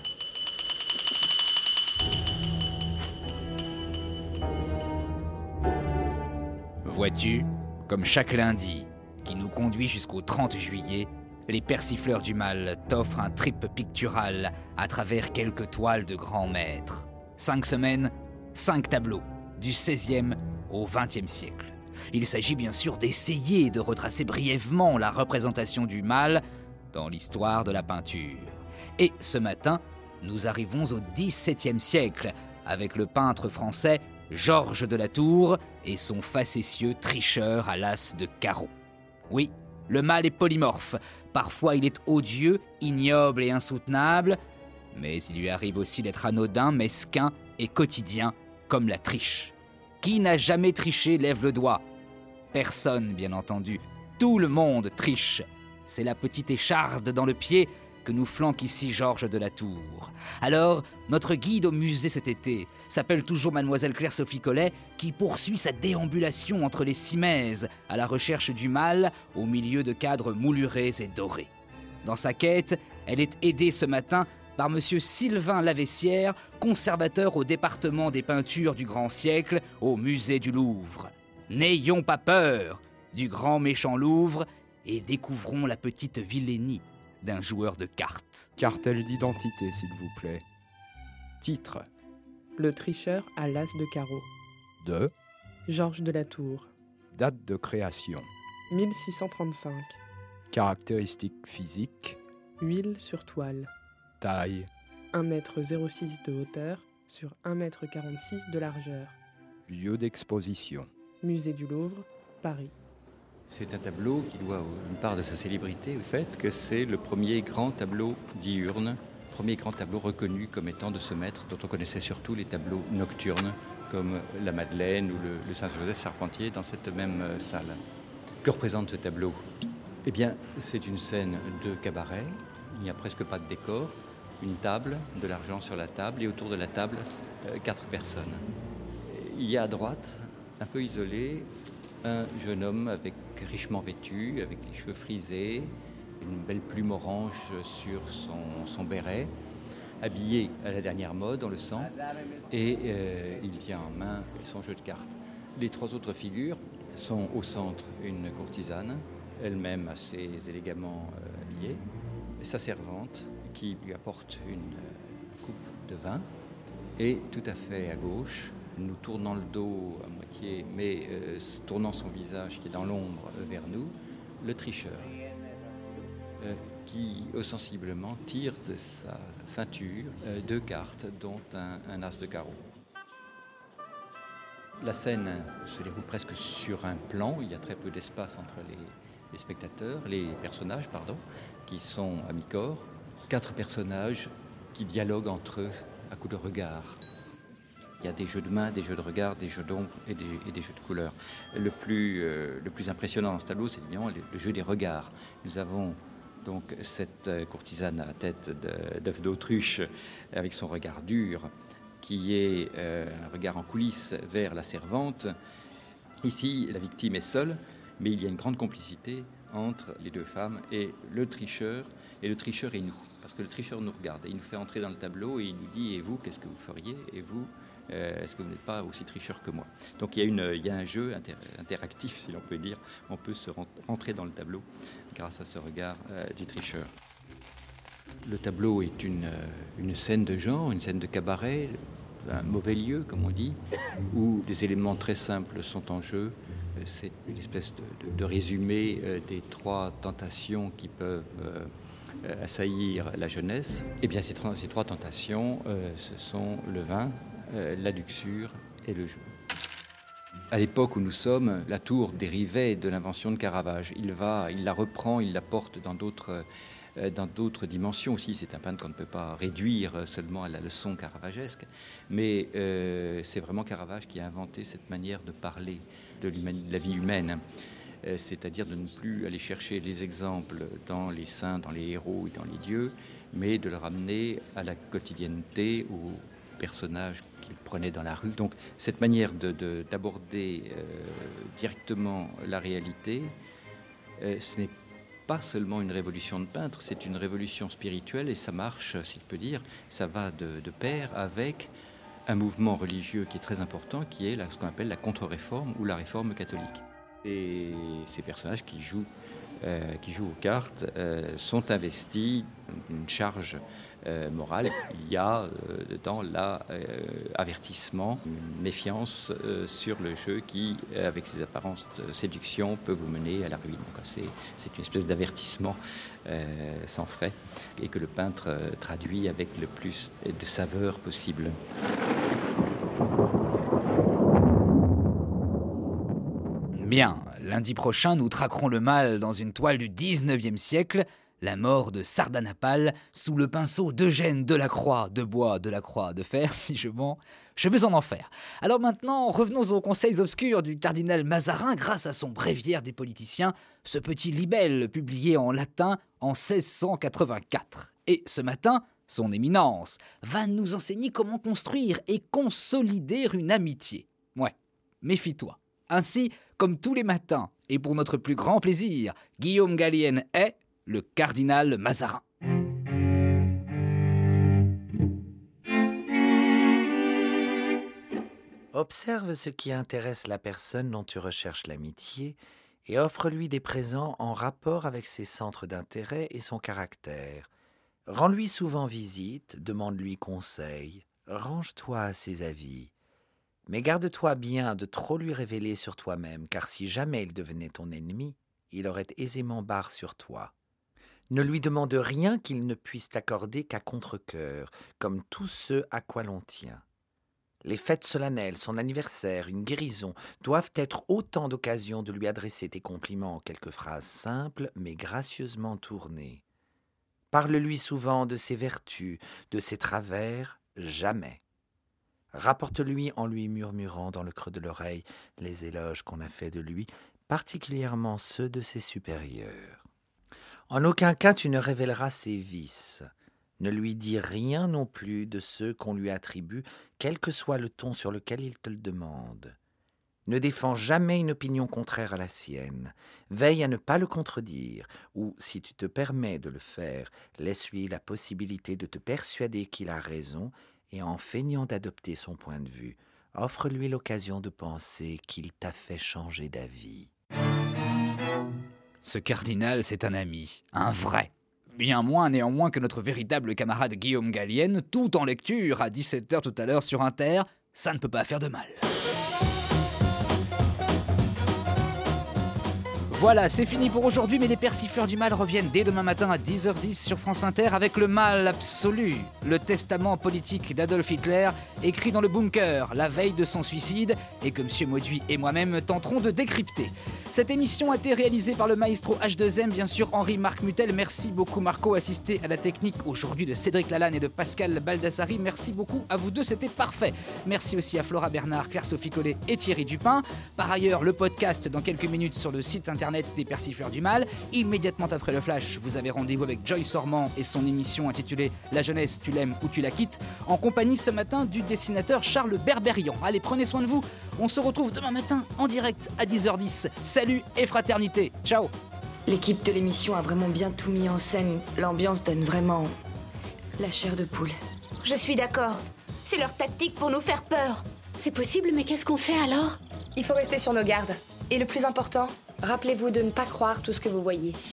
Vois-tu, comme chaque lundi, qui nous conduit jusqu'au 30 juillet, les Persifleurs du Mal t'offrent un trip pictural à travers quelques toiles de grands maîtres. 5 semaines, 5 tableaux, du XVIe au XXe siècle. Il s'agit bien sûr d'essayer de retracer brièvement la représentation du mal dans l'histoire de la peinture. Et ce matin, nous arrivons au XVIIe siècle avec le peintre français Georges de la Tour et son facétieux tricheur à l'as de carreau. Oui, le mal est polymorphe. Parfois il est odieux, ignoble et insoutenable, mais il lui arrive aussi d'être anodin, mesquin et quotidien, comme la triche. Qui n'a jamais triché lève le doigt. Personne, bien entendu. Tout le monde triche. C'est la petite écharde dans le pied que nous flanque ici Georges de la Tour. Alors, notre guide au musée cet été s'appelle toujours Mademoiselle Claire-Sophie Collet, qui poursuit sa déambulation entre les cimaises à la recherche du mal au milieu de cadres moulurés et dorés. Dans sa quête, elle est aidée ce matin par monsieur Sylvain Lavessière, conservateur au département des peintures du grand siècle au musée du Louvre. N'ayons pas peur du grand méchant Louvre et découvrons la petite vilainie d'un joueur de cartes. Cartel d'identité, s'il vous plaît. Titre. Le tricheur à l'as de carreau. De. Georges de la Tour. Date de création. 1635. Caractéristiques physiques. Huile sur toile. Taille. 1,06 m de hauteur sur 1,46 m de largeur. Lieu d'exposition. Musée du Louvre, Paris. C'est un tableau qui doit une part de sa célébrité au fait que c'est le premier grand tableau diurne, premier grand tableau reconnu comme étant de ce maître dont on connaissait surtout les tableaux nocturnes comme la Madeleine ou le Saint-Joseph Charpentier dans cette même salle. Que représente ce tableau ? Eh bien, c'est une scène de cabaret, il n'y a presque pas de décor, une table, de l'argent sur la table et autour de la table, 4 personnes. Il y a à droite, un peu isolé, un jeune homme richement vêtu, avec les cheveux frisés, une belle plume orange sur son béret, habillé à la dernière mode, on le sent, et il tient en main son jeu de cartes. Les 3 autres figures sont au centre une courtisane, elle-même assez élégamment habillée, sa servante qui lui apporte une coupe de vin, et tout à fait à gauche, nous tournant le dos à moitié, mais tournant son visage qui est dans l'ombre vers nous, le tricheur, qui ostensiblement tire de sa ceinture 2 cartes, dont un as de carreau. La scène se déroule presque sur un plan, il y a très peu d'espace entre les personnages, qui sont à mi-corps. 4 personnages qui dialoguent entre eux à coups de regard. Il y a des jeux de mains, des jeux de regard, des jeux d'ombre et des jeux de couleurs. Le plus impressionnant dans ce tableau, c'est évidemment le jeu des regards. Nous avons donc cette courtisane à tête d'œuf d'autruche avec son regard dur, qui est un regard en coulisses vers la servante. Ici, la victime est seule, mais il y a une grande complicité entre les 2 femmes et le tricheur et nous. Parce que le tricheur nous regarde et il nous fait entrer dans le tableau et il nous dit « Et vous, qu'est-ce que vous feriez ? Et vous, est-ce que vous n'êtes pas aussi tricheur que moi ?» Donc il y a un jeu interactif, si l'on peut dire. On peut se rentrer dans le tableau grâce à ce regard du tricheur. Le tableau est une scène de genre, une scène de cabaret, un mauvais lieu, comme on dit, où des éléments très simples sont en jeu. C'est une espèce de résumé des 3 tentations qui peuvent assaillir la jeunesse. Eh bien, ces 3 tentations, ce sont le vin, la luxure et le jeu. À l'époque où nous sommes, la tour dérivait de l'invention de Caravage. Il la reprend, il la porte dans d'autres dimensions aussi. C'est un peintre qu'on ne peut pas réduire seulement à la leçon caravagesque, mais c'est vraiment Caravage qui a inventé cette manière de parler de la vie humaine, c'est-à-dire de ne plus aller chercher les exemples dans les saints, dans les héros et dans les dieux, mais de le ramener à la quotidienneté, personnages qu'il prenait dans la rue. Donc cette manière d'aborder directement la réalité, ce n'est pas seulement une révolution de peintre, c'est une révolution spirituelle et ça marche, si je peux dire, ça va de pair avec un mouvement religieux qui est très important, qui est ce qu'on appelle la contre-réforme ou la réforme catholique. Et ces personnages qui jouent aux cartes sont investis d'une charge morale. Il y a dedans l'avertissement, une méfiance sur le jeu qui, avec ses apparences de séduction, peut vous mener à la ruine. Donc, c'est une espèce d'avertissement sans frais et que le peintre traduit avec le plus de saveur possible. Bien, lundi prochain, nous traquerons le mal dans une toile du 19e siècle, la mort de Sardanapale, sous le pinceau d'Eugène Delacroix, de bois, Delacroix, de fer, si je mens, je vais en enfer. Alors maintenant, revenons aux conseils obscurs du cardinal Mazarin grâce à son bréviaire des politiciens, ce petit libelle publié en latin en 1684. Et ce matin, son éminence va nous enseigner comment construire et consolider une amitié. Ouais, méfie-toi. Ainsi, comme tous les matins, et pour notre plus grand plaisir, Guillaume Gallienne est le cardinal Mazarin. Observe ce qui intéresse la personne dont tu recherches l'amitié et offre-lui des présents en rapport avec ses centres d'intérêt et son caractère. Rends-lui souvent visite, demande-lui conseil, range-toi à ses avis. Mais garde-toi bien de trop lui révéler sur toi-même, car si jamais il devenait ton ennemi, il aurait aisément barre sur toi. Ne lui demande rien qu'il ne puisse t'accorder qu'à contre-cœur, comme tous ceux à quoi l'on tient. Les fêtes solennelles, son anniversaire, une guérison, doivent être autant d'occasions de lui adresser tes compliments en quelques phrases simples, mais gracieusement tournées. Parle-lui souvent de ses vertus, de ses travers, jamais. Rapporte-lui en lui murmurant dans le creux de l'oreille les éloges qu'on a fait de lui, particulièrement ceux de ses supérieurs. En aucun cas tu ne révéleras ses vices. Ne lui dis rien non plus de ceux qu'on lui attribue, quel que soit le ton sur lequel il te le demande. Ne défends jamais une opinion contraire à la sienne. Veille à ne pas le contredire, ou, si tu te permets de le faire, laisse-lui la possibilité de te persuader qu'il a raison, et en feignant d'adopter son point de vue, offre-lui l'occasion de penser qu'il t'a fait changer d'avis. Ce cardinal, c'est un ami, un vrai. Bien moins néanmoins que notre véritable camarade Guillaume Gallienne, tout en lecture à 17h tout à l'heure sur Inter, ça ne peut pas faire de mal. Voilà, c'est fini pour aujourd'hui, mais les persifleurs du mal reviennent dès demain matin à 10h10 sur France Inter avec le mal absolu, le testament politique d'Adolf Hitler, écrit dans le bunker la veille de son suicide, et que M. Mauduit et moi-même tenterons de décrypter. Cette émission a été réalisée par le maestro H2M, bien sûr Henri-Marc Mutel. Merci beaucoup Marco, assisté à la technique aujourd'hui de Cédric Lalanne et de Pascal Baldassari. Merci beaucoup à vous deux, c'était parfait. Merci aussi à Flora Bernard, Claire-Sophie Collet et Thierry Dupin. Par ailleurs, le podcast dans quelques minutes sur le site internet des persifleurs du mal. Immédiatement après le flash, vous avez rendez-vous avec Joyce Ormand et son émission intitulée La jeunesse, tu l'aimes ou tu la quittes, en compagnie ce matin du dessinateur Charles Berberian. Allez, prenez soin de vous. On se retrouve demain matin en direct à 10h10. Salut et fraternité. Ciao. L'équipe de l'émission a vraiment bien tout mis en scène. L'ambiance donne vraiment la chair de poule. Je suis d'accord. C'est leur tactique pour nous faire peur. C'est possible, mais qu'est-ce qu'on fait alors ? Il faut rester sur nos gardes. Et le plus important, rappelez-vous de ne pas croire tout ce que vous voyez.